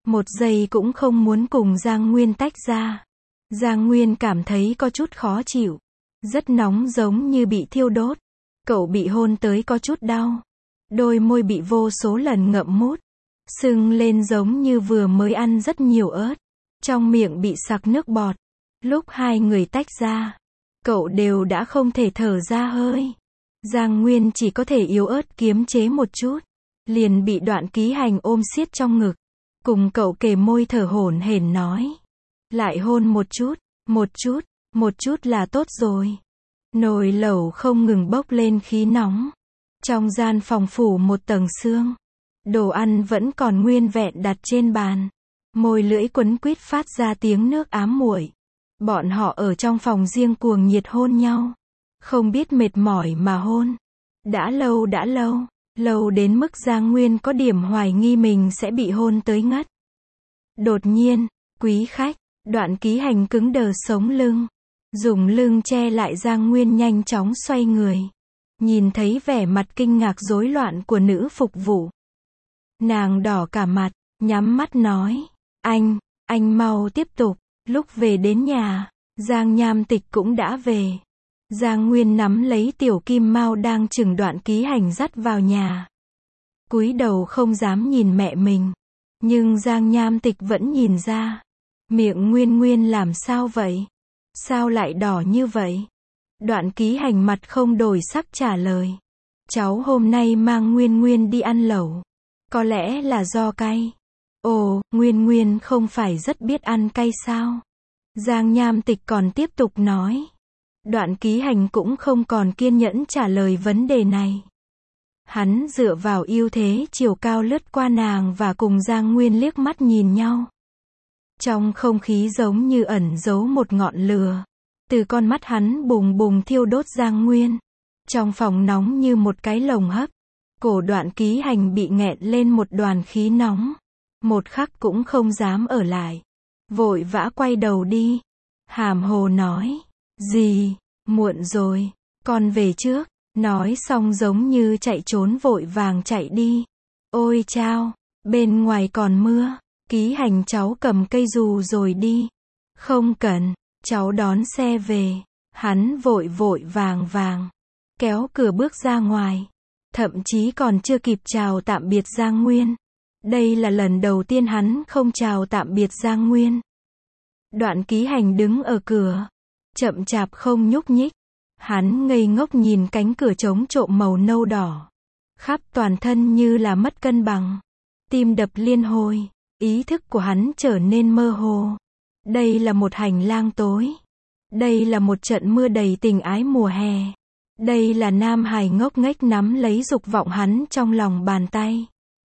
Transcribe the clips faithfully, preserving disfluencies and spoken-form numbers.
Một giây cũng không muốn cùng Giang Nguyên tách ra. Giang Nguyên cảm thấy có chút khó chịu. Rất nóng giống như bị thiêu đốt. Cậu bị hôn tới có chút đau. Đôi môi bị vô số lần ngậm mút. Sưng lên giống như vừa mới ăn rất nhiều ớt. Trong miệng bị sặc nước bọt. Lúc hai người tách ra, cậu đều đã không thể thở ra hơi. Giang Nguyên chỉ có thể yếu ớt kiềm chế một chút. Liền bị Đoạn Ký Hành ôm siết trong ngực. Cùng cậu kề môi thở hổn hển nói. Lại hôn một chút, một chút, một chút là tốt rồi. Nồi lẩu không ngừng bốc lên khí nóng. Trong gian phòng phủ một tầng sương. Đồ ăn vẫn còn nguyên vẹn đặt trên bàn. Môi lưỡi quấn quýt phát ra tiếng nước ám muội. Bọn họ ở trong phòng riêng cuồng nhiệt hôn nhau. Không biết mệt mỏi mà hôn. Đã lâu đã lâu, lâu đến mức Giang Nguyên có điểm hoài nghi mình sẽ bị hôn tới ngất. Đột nhiên, quý khách, Đoạn Ký Hành cứng đờ sống lưng. Dùng lưng che lại Giang Nguyên nhanh chóng xoay người. Nhìn thấy vẻ mặt kinh ngạc rối loạn của nữ phục vụ. Nàng đỏ cả mặt, nhắm mắt nói. Anh, anh mau tiếp tục. Lúc về đến nhà, Giang Nham Tịch cũng đã về. Giang Nguyên nắm lấy Tiểu Kim Mao đang chừng Đoạn Ký Hành dắt vào nhà. Cúi đầu không dám nhìn mẹ mình. Nhưng Giang Nham Tịch vẫn nhìn ra. Miệng Nguyên Nguyên làm sao vậy? Sao lại đỏ như vậy? Đoạn Ký Hành mặt không đổi sắc trả lời. Cháu hôm nay mang Nguyên Nguyên đi ăn lẩu. Có lẽ là do cay. Ồ, Nguyên Nguyên không phải rất biết ăn cay sao? Giang Nham Tịch còn tiếp tục nói. Đoạn Ký Hành cũng không còn kiên nhẫn trả lời vấn đề này. Hắn dựa vào ưu thế chiều cao lướt qua nàng và cùng Giang Nguyên liếc mắt nhìn nhau. Trong không khí giống như ẩn giấu một ngọn lửa. Từ con mắt hắn bùng bùng thiêu đốt Giang Nguyên. Trong phòng nóng như một cái lồng hấp. Cổ Đoạn Ký Hành bị nghẹn lên một đoàn khí nóng. Một khắc cũng không dám ở lại. Vội vã quay đầu đi. Hàm hồ nói. Gì, muộn rồi, con về trước. Nói xong giống như chạy trốn vội vàng chạy đi. Ôi chao, bên ngoài còn mưa. Ký Hành cháu cầm cây dù rồi đi. Không cần, cháu đón xe về. Hắn vội vội vàng vàng. Kéo cửa bước ra ngoài. Thậm chí còn chưa kịp chào tạm biệt Giang Nguyên. Đây là lần đầu tiên hắn không chào tạm biệt Giang Nguyên. Đoạn Ký Hành đứng ở cửa. Chậm chạp không nhúc nhích. Hắn ngây ngốc nhìn cánh cửa trống trộm màu nâu đỏ. Khắp toàn thân như là mất cân bằng. Tim đập liên hồi. Ý thức của hắn trở nên mơ hồ. Đây là một hành lang tối. Đây là một trận mưa đầy tình ái mùa hè. Đây là nam hài ngốc nghếch nắm lấy dục vọng hắn trong lòng bàn tay.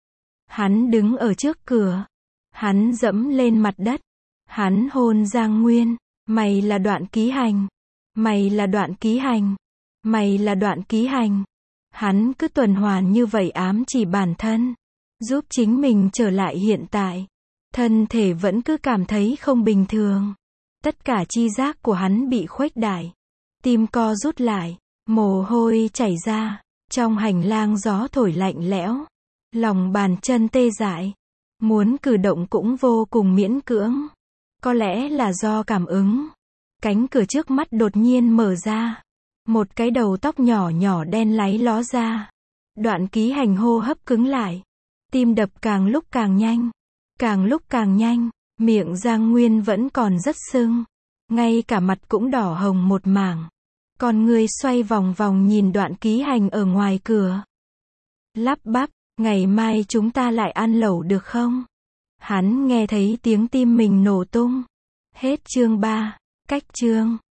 Hắn đứng ở trước cửa. Hắn dẫm lên mặt đất. Hắn hôn Giang Nguyên. Mày là Đoạn Ký Hành. Mày là Đoạn Ký Hành. Mày là Đoạn Ký Hành. Hắn cứ tuần hoàn như vậy ám chỉ bản thân. Giúp chính mình trở lại hiện tại. Thân thể vẫn cứ cảm thấy không bình thường. Tất cả chi giác của hắn bị khuếch đại. Tim co rút lại. Mồ hôi chảy ra. Trong hành lang gió thổi lạnh lẽo. Lòng bàn chân tê dại. Muốn cử động cũng vô cùng miễn cưỡng. Có lẽ là do cảm ứng. Cánh cửa trước mắt đột nhiên mở ra. Một cái đầu tóc nhỏ nhỏ đen láy ló ra. Đoạn Ký Hành hô hấp cứng lại. Tim đập càng lúc càng nhanh. Càng lúc càng nhanh. Miệng Giang Nguyên vẫn còn rất sưng. Ngay cả mặt cũng đỏ hồng một mảng. Con người xoay vòng vòng nhìn Đoạn Ký Hành ở ngoài cửa. Lắp bắp, ngày mai chúng ta lại ăn lẩu được không? Hắn nghe thấy tiếng tim mình nổ tung. Hết chương ba. Cách chương